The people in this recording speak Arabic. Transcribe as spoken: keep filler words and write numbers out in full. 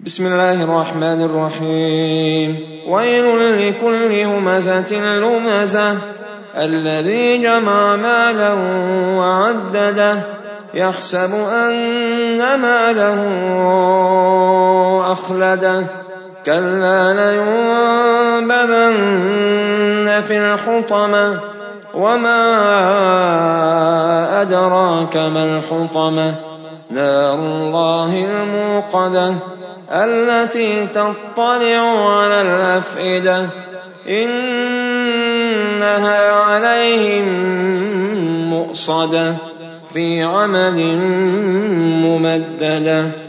بسم الله الرحمن الرحيم ويل لكل همزة لمزة الذي جمع مالا وعدده يحسب أن ماله أخلده كلا لينبذن في الحطمة وما أدراك ما الحطمة نار الله الموقدة التي تطلع على الأفئدة إنها عليهم مؤصدة في عمد ممددة.